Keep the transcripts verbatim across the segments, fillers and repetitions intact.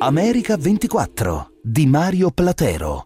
America ventiquattro di Mario Platero.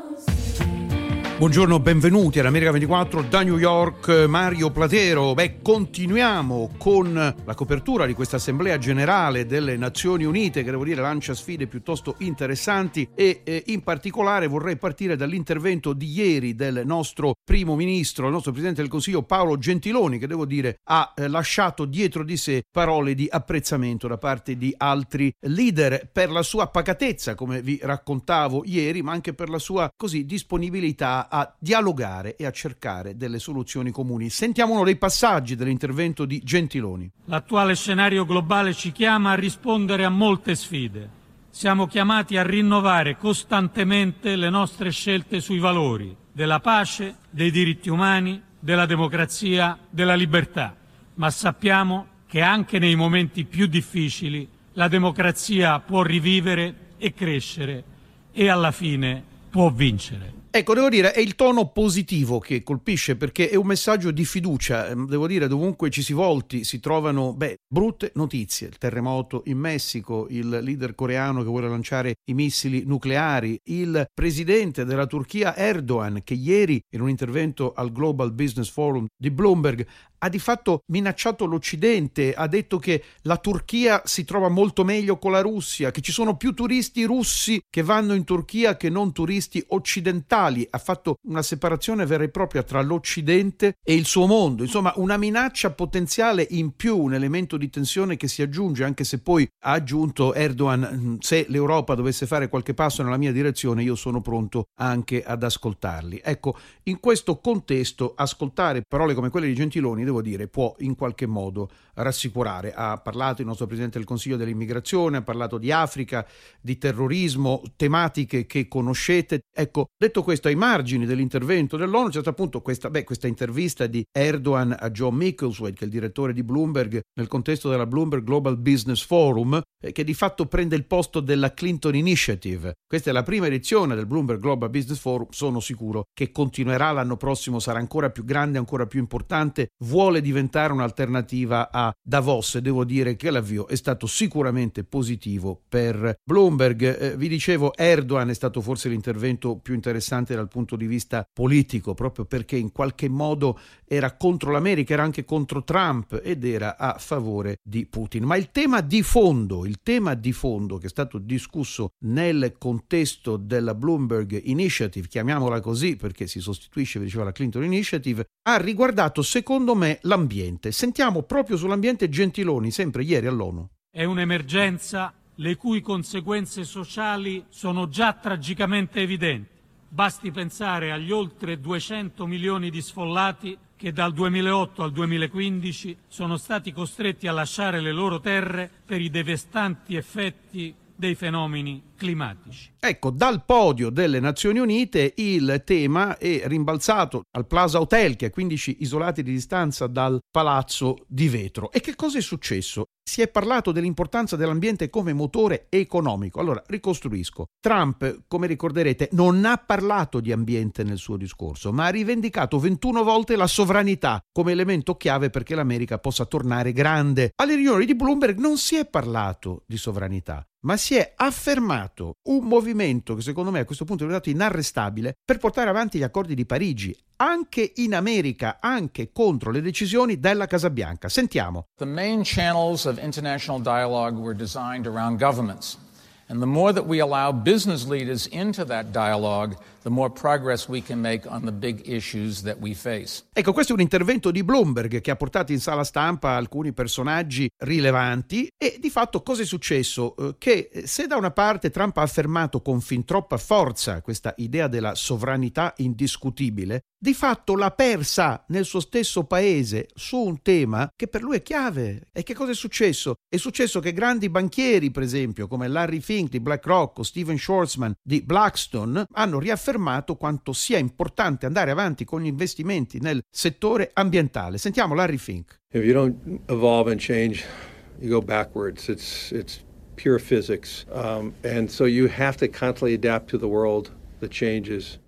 Buongiorno, benvenuti all'America ventiquattro da New York, Mario Platero. Beh, continuiamo con la copertura di questa Assemblea Generale delle Nazioni Unite, che devo dire lancia sfide piuttosto interessanti e eh, in particolare vorrei partire dall'intervento di ieri del nostro primo ministro, il nostro Presidente del Consiglio Paolo Gentiloni, che devo dire ha eh, lasciato dietro di sé parole di apprezzamento da parte di altri leader per la sua pacatezza, come vi raccontavo ieri, ma anche per la sua così disponibilità a dialogare e a cercare delle soluzioni comuni. Sentiamo uno dei passaggi dell'intervento di Gentiloni. L'attuale scenario globale ci chiama a rispondere a molte sfide. Siamo chiamati a rinnovare costantemente le nostre scelte sui valori della pace, dei diritti umani, della democrazia, della libertà. Ma sappiamo che anche nei momenti più difficili la democrazia può rivivere e crescere e alla fine può vincere. Ecco, devo dire, è il tono positivo che colpisce, perché è un messaggio di fiducia. Devo dire, dovunque ci si volti si trovano, beh, brutte notizie. Il terremoto in Messico, il leader coreano che vuole lanciare i missili nucleari, il presidente della Turchia Erdogan, che ieri in un intervento al Global Business Forum di Bloomberg ha di fatto minacciato l'Occidente, ha detto che la Turchia si trova molto meglio con la Russia, che ci sono più turisti russi che vanno in Turchia che non turisti occidentali, ha fatto una separazione vera e propria tra l'Occidente e il suo mondo, insomma una minaccia potenziale in più, un elemento di tensione che si aggiunge, anche se poi ha aggiunto Erdogan: se l'Europa dovesse fare qualche passo nella mia direzione io sono pronto anche ad ascoltarli. Ecco, in questo contesto ascoltare parole come quelle di Gentiloni, devo dire, può in qualche modo rassicurare. Ha parlato il nostro Presidente del Consiglio dell'immigrazione, ha parlato di Africa, di terrorismo, tematiche che conoscete. Ecco, detto questo, ai margini dell'intervento dell'ONU c'è stata appunto questa, beh, questa intervista di Erdogan a John Mickleswade, che è il direttore di Bloomberg, nel contesto della Bloomberg Global Business Forum, eh, che di fatto prende il posto della Clinton Initiative. Questa è la prima edizione del Bloomberg Global Business Forum, sono sicuro che continuerà l'anno prossimo, sarà ancora più grande, ancora più importante, vuole diventare un'alternativa a Davos, e devo dire che l'avvio è stato sicuramente positivo per Bloomberg. Eh, vi dicevo, Erdogan è stato forse l'intervento più interessante dal punto di vista politico, proprio perché in qualche modo era contro l'America, era anche contro Trump ed era a favore di Putin. Ma il tema di fondo, il tema di fondo che è stato discusso nel contesto della Bloomberg Initiative, chiamiamola così perché si sostituisce, vi dicevo, la Clinton Initiative, ha riguardato secondo me l'ambiente. Sentiamo proprio sull'ambiente Gentiloni, sempre ieri all'ONU. È un'emergenza le cui conseguenze sociali sono già tragicamente evidenti. Basti pensare agli oltre duecento milioni di sfollati che dal duemilaotto al duemilaquindici sono stati costretti a lasciare le loro terre per i devastanti effetti dei fenomeni climatici. Ecco, dal podio delle Nazioni Unite il tema è rimbalzato al Plaza Hotel, che è a quindici isolati di distanza dal Palazzo di Vetro. E che cosa è successo? Si è parlato dell'importanza dell'ambiente come motore economico. Allora, ricostruisco. Trump, come ricorderete, non ha parlato di ambiente nel suo discorso, ma ha rivendicato ventuno volte la sovranità come elemento chiave perché l'America possa tornare grande. Alle riunioni di Bloomberg non si è parlato di sovranità, ma si è affermato un movimento che secondo me a questo punto è diventato inarrestabile per portare avanti gli accordi di Parigi, anche in America, anche contro le decisioni della Casa Bianca. Sentiamo. The main channels of international dialogue were designed around governments. And the more that we allow business leaders into that dialogue, the more progress we can make on the big issues that we face. Ecco, questo è un intervento di Bloomberg che ha portato in sala stampa alcuni personaggi rilevanti e di fatto cosa è successo? Eh, che se da una parte Trump ha affermato con fin troppa forza questa idea della sovranità indiscutibile, di fatto l'ha persa nel suo stesso paese su un tema che per lui è chiave. E che cosa è successo? È successo che grandi banchieri, per esempio, come Larry Fink di BlackRock o Steven Schwarzman di Blackstone, hanno riaffermato quanto sia importante andare avanti con gli investimenti nel settore ambientale. Sentiamo Larry Fink. If you don't evolve and change, you go backwards. It's it's pure physics. Um, and so you have to constantly adapt to the world that changes.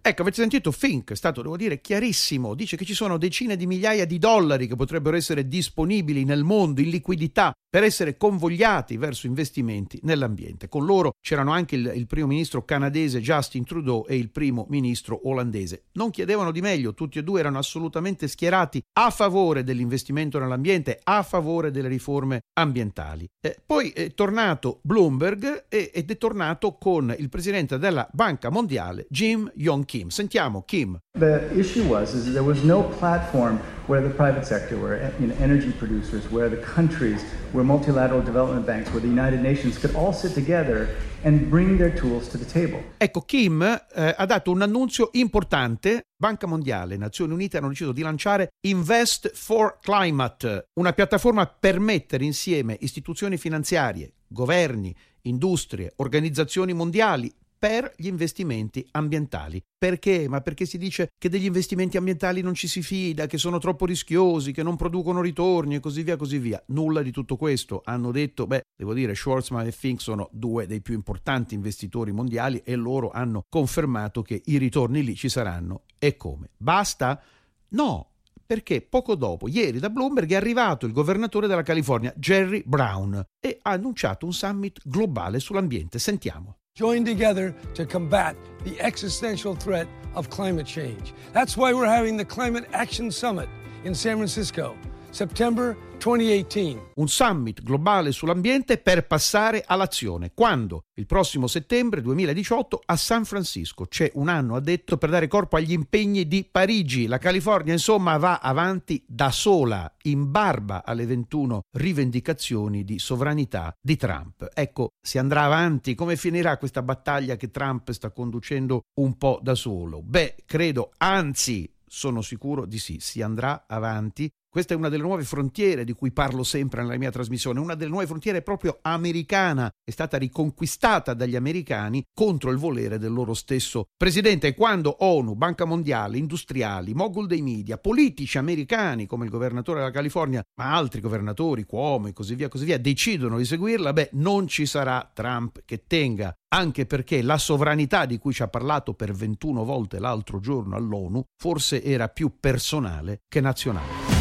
Ecco, avete sentito Fink, è stato, devo dire, chiarissimo, dice che ci sono decine di migliaia di dollari che potrebbero essere disponibili nel mondo in liquidità per essere convogliati verso investimenti nell'ambiente. Con loro c'erano anche il, il primo ministro canadese Justin Trudeau e il primo ministro olandese. Non chiedevano di meglio, tutti e due erano assolutamente schierati a favore dell'investimento nell'ambiente, a favore delle riforme ambientali. Eh, poi è tornato Bloomberg e, ed è tornato con il presidente della Banca Mondiale, Jim Yong Kim. Sentiamo Kim. The issue was is there was no platform where the private sector, where you know, energy producers, where the countries, where multilateral development banks, where the United Nations could all sit together and bring their tools to the table. Ecco, Kim eh, ha dato un annuncio importante. Banca Mondiale e Nazioni Unite hanno deciso di lanciare Invest for Climate, una piattaforma per mettere insieme istituzioni finanziarie, governi, industrie, organizzazioni mondiali per gli investimenti ambientali. Perché? Ma perché si dice che degli investimenti ambientali non ci si fida, che sono troppo rischiosi, che non producono ritorni e così via, così via. Nulla di tutto questo. Hanno detto, beh, devo dire, Schwarzman e Fink sono due dei più importanti investitori mondiali e loro hanno confermato che i ritorni lì ci saranno. E come? Basta? No. Perché poco dopo, ieri da Bloomberg, è arrivato il governatore della California, Jerry Brown, e ha annunciato un summit globale sull'ambiente. Sentiamo. Join together to combat the existential threat of climate change. That's why we're having the Climate Action Summit in San Francisco, September duemiladiciotto. Un summit globale sull'ambiente per passare all'azione. Quando? Il prossimo settembre duemiladiciotto a San Francisco. C'è un anno, ha detto, per dare corpo agli impegni di Parigi. La California, insomma, va avanti da sola, in barba alle ventuno rivendicazioni di sovranità di Trump. Ecco, si andrà avanti. Come finirà questa battaglia che Trump sta conducendo un po' da solo? Beh, credo, anzi, sono sicuro di sì, si andrà avanti. Questa è una delle nuove frontiere di cui parlo sempre nella mia trasmissione, una delle nuove frontiere proprio americana, è stata riconquistata dagli americani contro il volere del loro stesso presidente. E quando ONU, Banca Mondiale, industriali, mogul dei media, politici americani come il governatore della California, ma altri governatori, Cuomo e così via, così via, decidono di seguirla, beh, non ci sarà Trump che tenga. Anche perché la sovranità di cui ci ha parlato per ventuno volte l'altro giorno all'ONU forse era più personale che nazionale.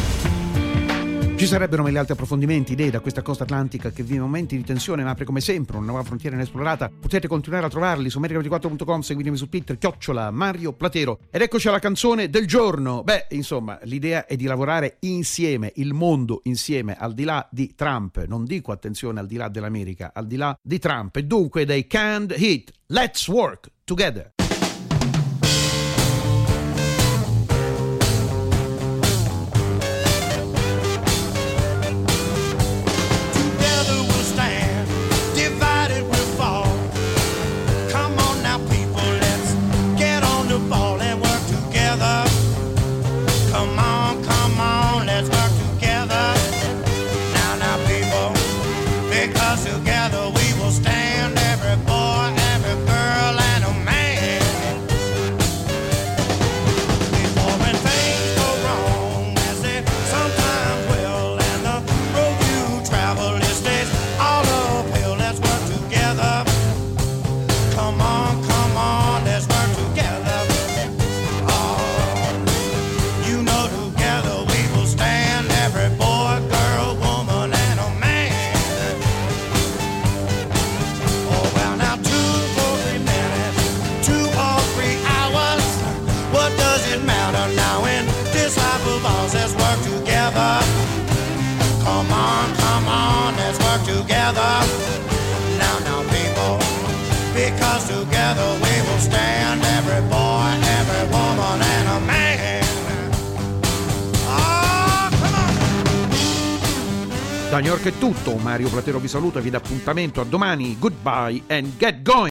Ci sarebbero mille altri approfondimenti, idee da questa costa atlantica che vive momenti di tensione ma apre come sempre una nuova frontiera inesplorata. Potete continuare a trovarli su america ventiquattro punto com, seguitemi su Twitter, chiocciola Mario Platero. Ed eccoci alla canzone del giorno. Beh, insomma, l'idea è di lavorare insieme, il mondo insieme, al di là di Trump. Non dico, attenzione, al di là dell'America, al di là di Trump. E dunque dai Canned Heat, let's work together. Together we will stand, every boy, every girl, and a man. Before when things go wrong, as they sometimes will, and the road you travel is stays all uphill. Let's work together. Come on, come on, let's work together. Oh, you know together we will stand, every boy, girl, woman, and a man. Let's work together. Come on, come on, let's work together. Now, now, people, because together we will stand, every boy, every woman, and a man. Oh, come on. Da New York è tutto. Mario Platero vi saluta e vi dà appuntamento a domani. Goodbye and get going.